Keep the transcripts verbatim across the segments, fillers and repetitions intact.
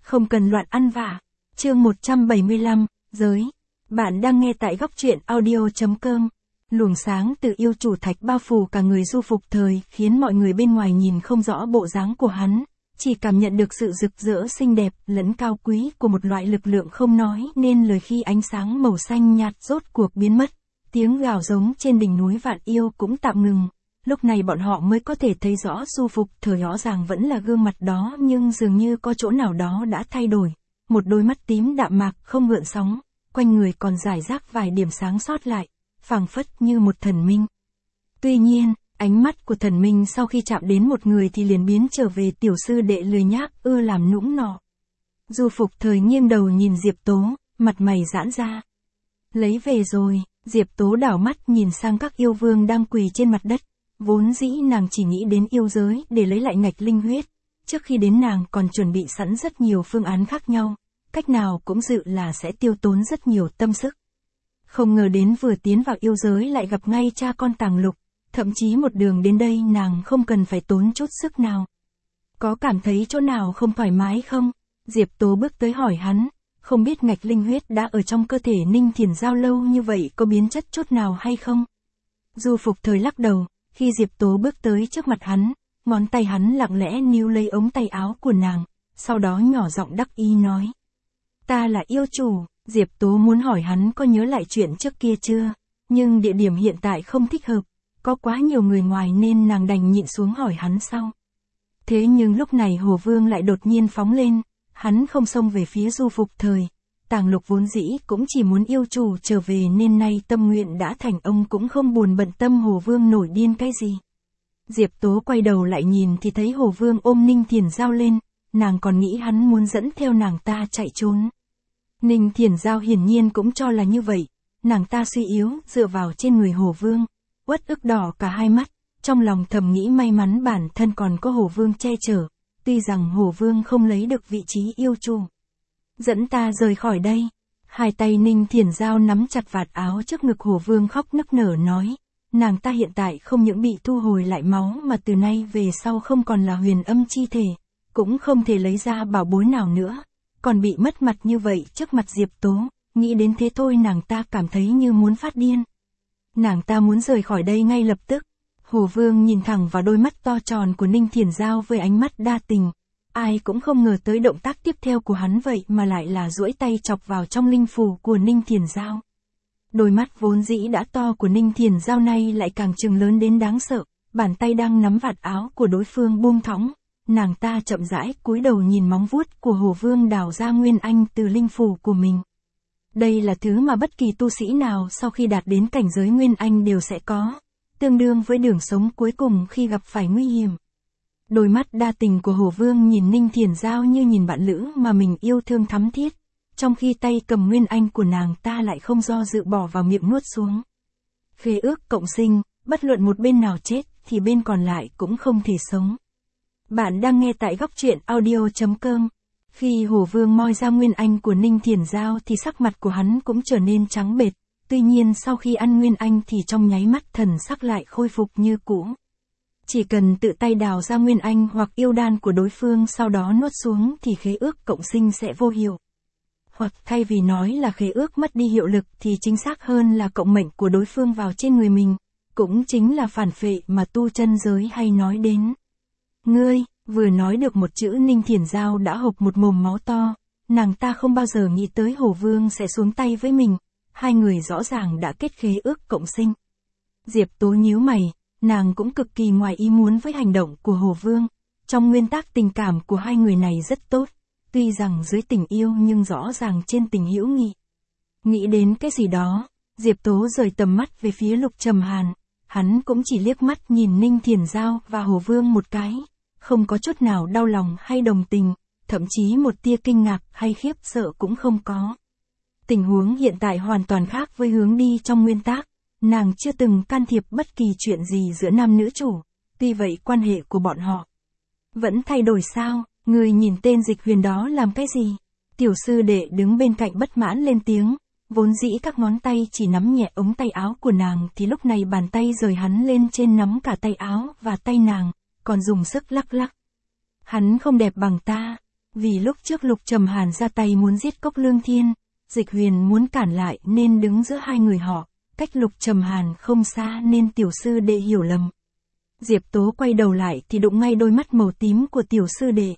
không cần loạn ăn vạ. Chương một trăm bảy mươi lăm, giới. Bạn đang nghe tại góc truyện audio.com. Luồng sáng từ yêu chủ thạch bao phủ cả người Du Phục Thời, khiến mọi người bên ngoài nhìn không rõ bộ dáng của hắn, chỉ cảm nhận được sự rực rỡ xinh đẹp lẫn cao quý của một loại lực lượng không nói nên lời khi ánh sáng màu xanh nhạt rốt cuộc biến mất. Tiếng gào giống trên đỉnh núi Vạn Yêu cũng tạm ngừng. Lúc này bọn họ mới có thể thấy rõ Du Phục Thời rõ ràng vẫn là gương mặt đó, nhưng dường như có chỗ nào đó đã thay đổi. Một đôi mắt tím đạm mạc không gợn sóng, quanh người còn rải rác vài điểm sáng sót lại, phảng phất như một thần minh. Tuy nhiên, ánh mắt của thần minh sau khi chạm đến một người thì liền biến trở về tiểu sư đệ lười nhác ưa làm nũng nọ. Du Phục Thời nghiêng đầu nhìn Diệp Tố, mặt mày giãn ra. Lấy về rồi. Diệp Tố đảo mắt nhìn sang các yêu vương đang quỳ trên mặt đất. Vốn dĩ nàng chỉ nghĩ đến yêu giới để lấy lại ngạch linh huyết. Trước khi đến nàng còn chuẩn bị sẵn rất nhiều phương án khác nhau. Cách nào cũng dự là sẽ tiêu tốn rất nhiều tâm sức. Không ngờ đến vừa tiến vào yêu giới lại gặp ngay cha con Tàng Lục. Thậm chí một đường đến đây nàng không cần phải tốn chút sức nào. Có cảm thấy chỗ nào không thoải mái không? Diệp Tố bước tới hỏi hắn. Không biết ngạch linh huyết đã ở trong cơ thể Ninh Thiền Giao lâu như vậy có biến chất chút nào hay không? Du Phục Thời lắc đầu, khi Diệp Tố bước tới trước mặt hắn, ngón tay hắn lặng lẽ níu lấy ống tay áo của nàng, sau đó nhỏ giọng đắc ý nói. Ta là yêu chủ. Diệp Tố muốn hỏi hắn có nhớ lại chuyện trước kia chưa, nhưng địa điểm hiện tại không thích hợp, có quá nhiều người ngoài nên nàng đành nhịn xuống hỏi hắn sau. Thế nhưng lúc này Hồ Vương lại đột nhiên phóng lên. Hắn không xông về phía Du Phục Thời. Tàng Lục vốn dĩ cũng chỉ muốn yêu chủ trở về nên nay tâm nguyện đã thành, ông cũng không buồn bận tâm Hồ Vương nổi điên cái gì. Diệp Tố quay đầu lại nhìn thì thấy Hồ Vương ôm Ninh Thiền Giao lên, nàng còn nghĩ hắn muốn dẫn theo nàng ta chạy trốn. Ninh Thiền Giao hiển nhiên cũng cho là như vậy, nàng ta suy yếu dựa vào trên người Hồ Vương, uất ức đỏ cả hai mắt, trong lòng thầm nghĩ may mắn bản thân còn có Hồ Vương che chở. Tuy rằng Hồ Vương không lấy được vị trí yêu chủ. Dẫn ta rời khỏi đây. Hai tay Ninh Thiền Giao nắm chặt vạt áo trước ngực Hồ Vương khóc nức nở nói. Nàng ta hiện tại không những bị thu hồi lại máu mà từ nay về sau không còn là huyền âm chi thể. Cũng không thể lấy ra bảo bối nào nữa. Còn bị mất mặt như vậy trước mặt Diệp Tố. Nghĩ đến thế thôi nàng ta cảm thấy như muốn phát điên. Nàng ta muốn rời khỏi đây ngay lập tức. Hồ Vương nhìn thẳng vào đôi mắt to tròn của Ninh Thiền Giao với ánh mắt đa tình. Ai cũng không ngờ tới động tác tiếp theo của hắn vậy mà lại là duỗi tay chọc vào trong linh phủ của Ninh Thiền Giao. Đôi mắt vốn dĩ đã to của Ninh Thiền Giao này lại càng trừng lớn đến đáng sợ, bàn tay đang nắm vạt áo của đối phương buông thõng. Nàng ta chậm rãi cúi đầu nhìn móng vuốt của Hồ Vương đào ra nguyên anh từ linh phủ của mình. Đây là thứ mà bất kỳ tu sĩ nào sau khi đạt đến cảnh giới nguyên anh đều sẽ có. Tương đương với đường sống cuối cùng khi gặp phải nguy hiểm. Đôi mắt đa tình của Hồ Vương nhìn Ninh Thiền Giao như nhìn bạn lữ mà mình yêu thương thắm thiết, trong khi tay cầm nguyên anh của nàng ta lại không do dự bỏ vào miệng nuốt xuống. Khế ước cộng sinh, bất luận một bên nào chết thì bên còn lại cũng không thể sống. Bạn đang nghe tại góc truyện audio.com. Khi Hồ Vương moi ra nguyên anh của Ninh Thiền Giao thì sắc mặt của hắn cũng trở nên trắng bệch. Tuy nhiên sau khi ăn nguyên anh thì trong nháy mắt thần sắc lại khôi phục như cũ. Chỉ cần tự tay đào ra nguyên anh hoặc yêu đan của đối phương sau đó nuốt xuống thì khế ước cộng sinh sẽ vô hiệu. Hoặc thay vì nói là khế ước mất đi hiệu lực thì chính xác hơn là cộng mệnh của đối phương vào trên người mình. Cũng chính là phản phệ mà tu chân giới hay nói đến. Ngươi, vừa nói được một chữ Ninh Thiền Giao đã hộc một mồm máu to. Nàng ta không bao giờ nghĩ tới Hồ Vương sẽ xuống tay với mình. Hai người rõ ràng đã kết khế ước cộng sinh. Diệp Tố nhíu mày, nàng cũng cực kỳ ngoài ý muốn với hành động của Hồ Vương. Trong nguyên tắc tình cảm của hai người này rất tốt, tuy rằng dưới tình yêu nhưng rõ ràng trên tình hữu nghị. Nghĩ đến cái gì đó, Diệp Tố rời tầm mắt về phía Lục Trầm Hàn, hắn cũng chỉ liếc mắt nhìn Ninh Thiền Giao và Hồ Vương một cái, không có chút nào đau lòng hay đồng tình, thậm chí một tia kinh ngạc hay khiếp sợ cũng không có. Tình huống hiện tại hoàn toàn khác với hướng đi trong nguyên tắc, nàng chưa từng can thiệp bất kỳ chuyện gì giữa nam nữ chủ, tuy vậy quan hệ của bọn họ vẫn thay đổi sao? Người nhìn tên Dịch Huyền đó làm cái gì? Tiểu sư đệ đứng bên cạnh bất mãn lên tiếng, vốn dĩ các ngón tay chỉ nắm nhẹ ống tay áo của nàng thì lúc này bàn tay rời hắn lên trên nắm cả tay áo và tay nàng, còn dùng sức lắc lắc. Hắn không đẹp bằng ta. Vì lúc trước Lục Trầm Hàn ra tay muốn giết Cốc Lương Thiên, Dịch Huyền muốn cản lại nên đứng giữa hai người họ, cách Lục Trầm Hàn không xa nên tiểu sư đệ hiểu lầm. Diệp Tố quay đầu lại thì đụng ngay đôi mắt màu tím của tiểu sư đệ.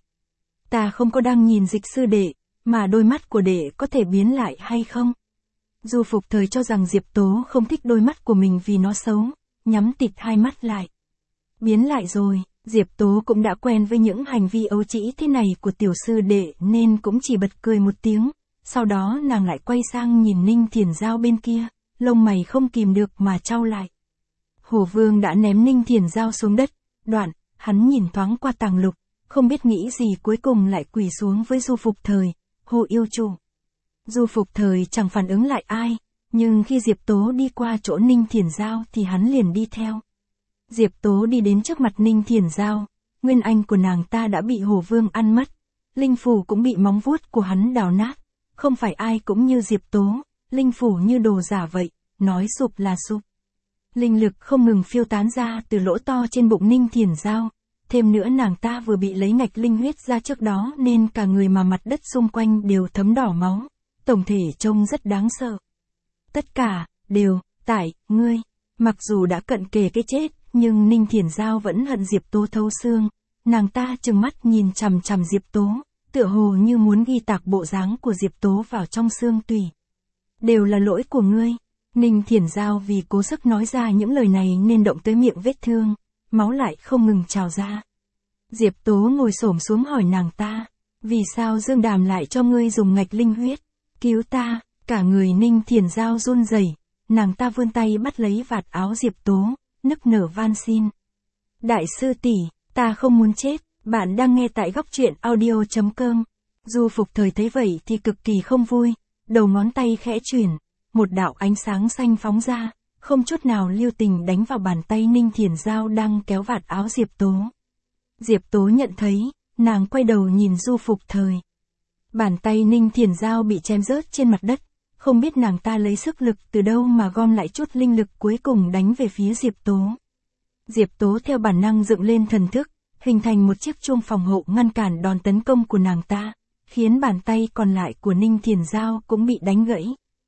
Ta không có đang nhìn Dịch sư đệ, mà đôi mắt của đệ có thể biến lại hay không? Du Phục Thời cho rằng Diệp Tố không thích đôi mắt của mình vì nó xấu, nhắm tịt hai mắt lại. Biến lại rồi, Diệp Tố cũng đã quen với những hành vi ấu trĩ thế này của tiểu sư đệ nên cũng chỉ bật cười một tiếng, sau đó nàng lại quay sang nhìn Ninh Thiền Giao bên kia, lông mày không kìm được mà chau lại. Hổ Vương đã ném Ninh Thiền Giao xuống đất, đoạn, hắn nhìn thoáng qua Tàng Lục, không biết nghĩ gì cuối cùng lại quỳ xuống với Du Phục Thời, hô yêu chủ. Du Phục Thời chẳng phản ứng lại ai, nhưng khi Diệp Tố đi qua chỗ Ninh Thiền Giao thì hắn liền đi theo. Diệp Tố đi đến trước mặt Ninh Thiền Giao, nguyên anh của nàng ta đã bị Hổ Vương ăn mất, linh phủ cũng bị móng vuốt của hắn đào nát, không phải ai cũng như Diệp Tố, linh phủ như đồ giả vậy, nói sụp là sụp. Linh lực không ngừng phiêu tán ra từ lỗ to trên bụng Ninh Thiền Giao, thêm nữa nàng ta vừa bị lấy ngạch linh huyết ra trước đó nên cả người mà mặt đất xung quanh đều thấm đỏ máu, tổng thể trông rất đáng sợ. Tất cả, đều, tại, ngươi, mặc dù đã cận kề cái chết, nhưng Ninh Thiền Giao vẫn hận Diệp Tố thấu xương, nàng ta trừng mắt nhìn chằm chằm Diệp Tố, tựa hồ như muốn ghi tạc bộ dáng của Diệp Tố vào trong xương tủy. Đều là lỗi của ngươi. Ninh Thiền Giao vì cố sức nói ra những lời này nên động tới miệng vết thương, máu lại không ngừng trào ra. Diệp Tố ngồi xổm xuống hỏi nàng ta, vì sao Dương Đàm lại cho ngươi dùng ngạch linh huyết, cứu ta, cả người Ninh Thiền Giao run rẩy, nàng ta vươn tay bắt lấy vạt áo Diệp Tố, nức nở van xin. Đại sư tỷ, ta không muốn chết, bạn đang nghe tại góc truyện audio chấm com. Du Phục Thời thấy vậy thì cực kỳ không vui, đầu ngón tay khẽ chuyển, một đạo ánh sáng xanh phóng ra, không chút nào lưu tình đánh vào bàn tay Ninh Thiền Giao đang kéo vạt áo Diệp Tố. Diệp Tố nhận thấy, nàng quay đầu nhìn Du Phục Thời. Bàn tay Ninh Thiền Giao bị chém rớt trên mặt đất, không biết nàng ta lấy sức lực từ đâu mà gom lại chút linh lực cuối cùng đánh về phía Diệp Tố. Diệp Tố theo bản năng dựng lên thần thức, hình thành một chiếc chuông phòng hộ ngăn cản đòn tấn công của nàng ta, khiến bàn tay còn lại của Ninh Thiền Giao cũng bị đánh gãy.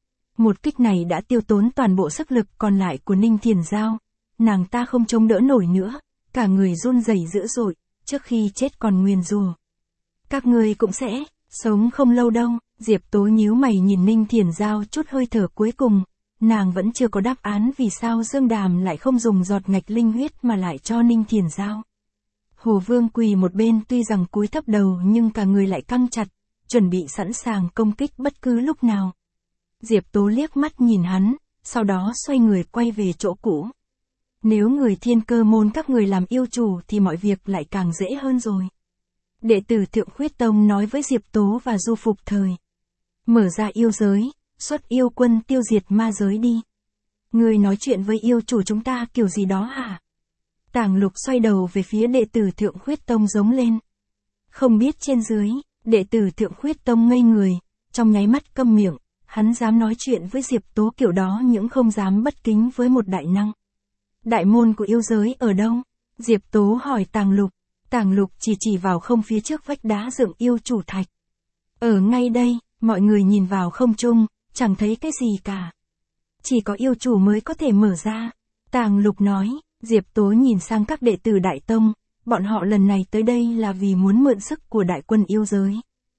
Một kích này đã tiêu tốn toàn bộ sức lực còn lại của Ninh Thiền Giao, nàng ta không chống đỡ nổi nữa, cả người run rẩy dữ dội, trước khi chết còn nguyền rủa. Các ngươi cũng sẽ sống không lâu đâu. Diệp Tố nhíu mày nhìn Ninh Thiền Giao chút hơi thở cuối cùng, nàng vẫn chưa có đáp án vì sao Dương Đàm lại không dùng giọt ngạch linh huyết mà lại cho Ninh Thiền Giao. Hồ Vương quỳ một bên tuy rằng cúi thấp đầu nhưng cả người lại căng chặt, chuẩn bị sẵn sàng công kích bất cứ lúc nào. Diệp Tố liếc mắt nhìn hắn, sau đó xoay người quay về chỗ cũ. Nếu người Thiên Cơ môn các người làm yêu chủ thì mọi việc lại càng dễ hơn rồi. Đệ tử Thượng Khuyết Tông nói với Diệp Tố và Du Phục Thời. Mở ra yêu giới, xuất yêu quân tiêu diệt ma giới đi. Người nói chuyện với yêu chủ chúng ta kiểu gì đó hả? Tàng Lục xoay đầu về phía đệ tử Thượng Khuyết Tông giống lên. Không biết trên dưới, đệ tử Thượng Khuyết Tông ngây người, trong nháy mắt câm miệng, hắn dám nói chuyện với Diệp Tố kiểu đó nhưng không dám bất kính với một đại năng. Đại môn của yêu giới ở đâu? Diệp Tố hỏi Tàng Lục. Tàng Lục chỉ chỉ vào không phía trước vách đá dựng yêu chủ thạch. Ở ngay đây, mọi người nhìn vào không trung, chẳng thấy cái gì cả. Chỉ có yêu chủ mới có thể mở ra. Tàng Lục nói. Diệp Tố nhìn sang các đệ tử Đại Tông, bọn họ lần này tới đây là vì muốn mượn sức của đại quân yêu giới.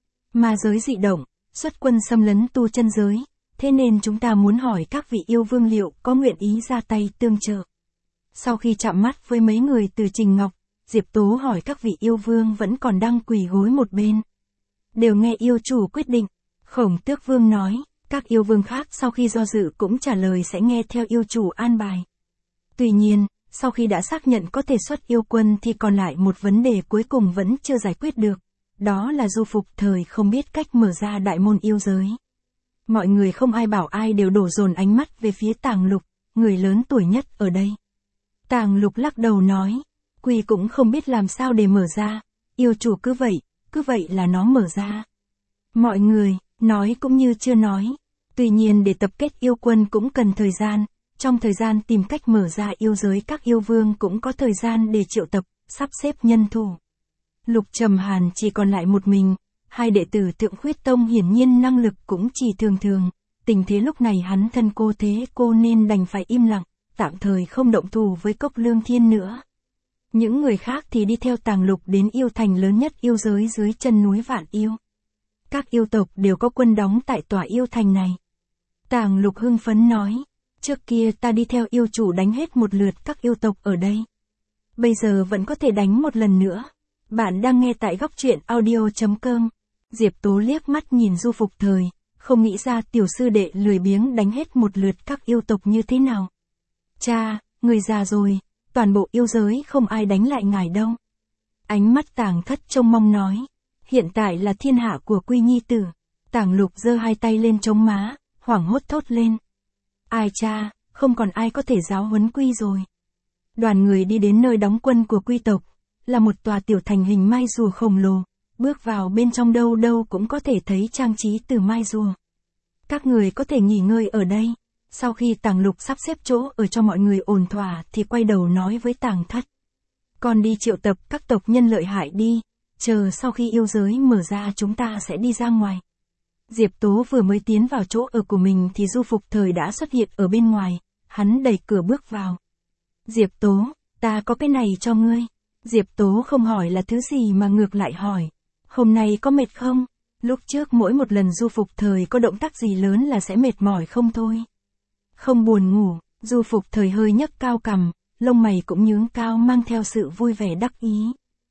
Ma giới dị động, xuất quân xâm lấn tu chân giới, thế nên chúng ta muốn hỏi các vị yêu vương liệu có nguyện ý ra tay tương trợ. Sau khi chạm mắt với mấy người từ Trình Ngọc, Diệp Tố hỏi các vị yêu vương vẫn còn đang quỳ gối một bên. Đều nghe yêu chủ quyết định. Khổng Tước Vương nói, các yêu vương khác sau khi do dự cũng trả lời sẽ nghe theo yêu chủ an bài. Tuy nhiên, sau khi đã xác nhận có thể xuất yêu quân thì còn lại một vấn đề cuối cùng vẫn chưa giải quyết được. Đó là Du Phục Thời không biết cách mở ra đại môn yêu giới. Mọi người không ai bảo ai đều đổ dồn ánh mắt về phía Tàng Lục, người lớn tuổi nhất ở đây. Tàng Lục lắc đầu nói, quỳ cũng không biết làm sao để mở ra, yêu chủ cứ vậy, cứ vậy là nó mở ra. Mọi người, nói cũng như chưa nói. Tuy nhiên để tập kết yêu quân cũng cần thời gian, trong thời gian tìm cách mở ra yêu giới các yêu vương cũng có thời gian để triệu tập, sắp xếp nhân thủ. Lục Trầm Hàn chỉ còn lại một mình, hai đệ tử Thượng Khuyết Tông hiển nhiên năng lực cũng chỉ thường thường, tình thế lúc này hắn thân cô thế cô nên đành phải im lặng, tạm thời không động thủ với Cốc Lương Thiên nữa. Những người khác thì đi theo Tàng Lục đến yêu thành lớn nhất yêu giới dưới chân núi Vạn Yêu. Các yêu tộc đều có quân đóng tại tòa yêu thành này. Tàng Lục hưng phấn nói, trước kia ta đi theo yêu chủ đánh hết một lượt các yêu tộc ở đây. Bây giờ vẫn có thể đánh một lần nữa. Bạn đang nghe tại góc truyện audio chấm com. Diệp Tố liếc mắt nhìn Du Phục Thời, không nghĩ ra tiểu sư đệ lười biếng đánh hết một lượt các yêu tộc như thế nào. Cha, người già rồi, toàn bộ yêu giới không ai đánh lại ngài đâu. Ánh mắt Tàng Thất trông mong nói, hiện tại là thiên hạ của Quy Nhi tử. Tàng Lục giơ hai tay lên chống má, hoảng hốt thốt lên. Ai cha, không còn ai có thể giáo huấn Quy rồi. Đoàn người đi đến nơi đóng quân của Quy tộc, là một tòa tiểu thành hình mai rùa khổng lồ, bước vào bên trong đâu đâu cũng có thể thấy trang trí từ mai rùa. Các người có thể nghỉ ngơi ở đây. Sau khi Tàng Lục sắp xếp chỗ ở cho mọi người ổn thỏa thì quay đầu nói với Tàng Thất. Con đi triệu tập các tộc nhân lợi hại đi, chờ sau khi yêu giới mở ra chúng ta sẽ đi ra ngoài. Diệp Tố vừa mới tiến vào chỗ ở của mình thì Du Phục Thời đã xuất hiện ở bên ngoài, hắn đẩy cửa bước vào. Diệp Tố, ta có cái này cho ngươi. Diệp Tố không hỏi là thứ gì mà ngược lại hỏi. Hôm nay có mệt không? Lúc trước mỗi một lần Du Phục Thời có động tác gì lớn là sẽ mệt mỏi không thôi. Không buồn ngủ, Du Phục Thời hơi nhấc cao cằm, lông mày cũng nhướng cao mang theo sự vui vẻ đắc ý.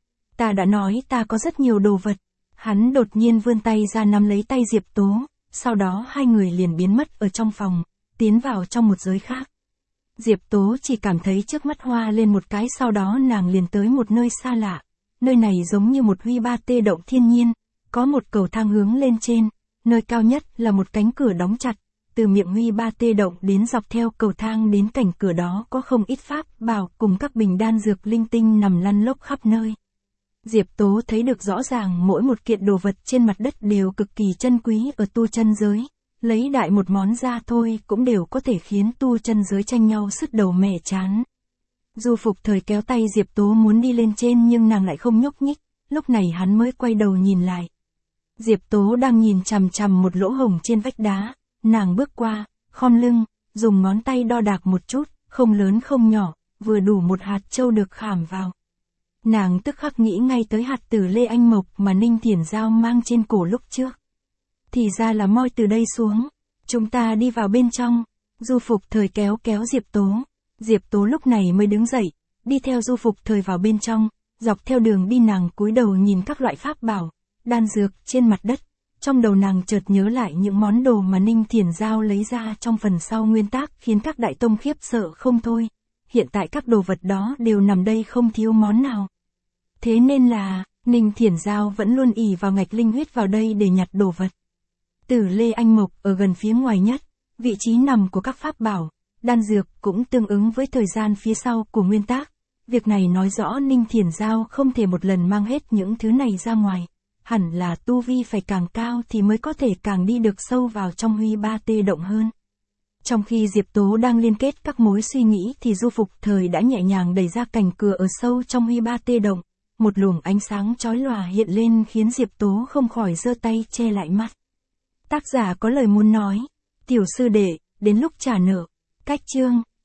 Ta đã nói ta có rất nhiều đồ vật. Hắn đột nhiên vươn tay ra nắm lấy tay Diệp Tố, sau đó hai người liền biến mất ở trong phòng, tiến vào trong một giới khác. Diệp Tố chỉ cảm thấy trước mắt hoa lên một cái, sau đó nàng liền tới một nơi xa lạ. Nơi này giống như một huy ba tê động thiên nhiên, có một cầu thang hướng lên trên, nơi cao nhất là một cánh cửa đóng chặt. Từ miệng huy ba tê động đến dọc theo cầu thang đến cảnh cửa đó có không ít pháp bảo cùng các bình đan dược linh tinh nằm lăn lóc khắp nơi. Diệp Tố thấy được rõ ràng mỗi một kiện đồ vật trên mặt đất đều cực kỳ chân quý ở tu chân giới. Lấy đại một món ra thôi cũng đều có thể khiến tu chân giới tranh nhau sứt đầu mẻ chán. Du Phục Thời kéo tay Diệp Tố muốn đi lên trên nhưng nàng lại không nhúc nhích, lúc này hắn mới quay đầu nhìn lại. Diệp Tố đang nhìn chằm chằm một lỗ hổng trên vách đá, nàng bước qua, khom lưng, dùng ngón tay đo đạc một chút, không lớn không nhỏ, vừa đủ một hạt châu được khảm vào. Nàng tức khắc nghĩ ngay tới hạt tử Lê Anh Mộc mà Ninh Thiển Giao mang trên cổ lúc trước. Thì ra là moi từ đây xuống. Chúng ta đi vào bên trong. Du Phục Thời kéo kéo Diệp Tố. Diệp Tố lúc này mới đứng dậy, đi theo Du Phục Thời vào bên trong. Dọc theo đường đi nàng cúi đầu nhìn các loại pháp bảo, đan dược trên mặt đất. Trong đầu nàng chợt nhớ lại những món đồ mà Ninh Thiển Giao lấy ra trong phần sau nguyên tác khiến các đại tông khiếp sợ không thôi. Hiện tại các đồ vật đó đều nằm đây không thiếu món nào. Thế nên là, Ninh Thiển Giao vẫn luôn ỷ vào ngạch linh huyết vào đây để nhặt đồ vật. Tử Lê Anh Mộc ở gần phía ngoài nhất, vị trí nằm của các pháp bảo, đan dược cũng tương ứng với thời gian phía sau của nguyên tác. Việc này nói rõ Ninh Thiển Giao không thể một lần mang hết những thứ này ra ngoài. Hẳn là tu vi phải càng cao thì mới có thể càng đi được sâu vào trong huy ba tê động hơn. Trong khi Diệp Tố đang liên kết các mối suy nghĩ thì Du Phục Thời đã nhẹ nhàng đẩy ra cành cửa ở sâu trong huy ba tê động. Một luồng ánh sáng chói lòa hiện lên khiến Diệp Tố không khỏi giơ tay che lại mắt. Tác giả có lời muốn nói. Tiểu sư đệ, đến lúc trả nợ. Cách chương.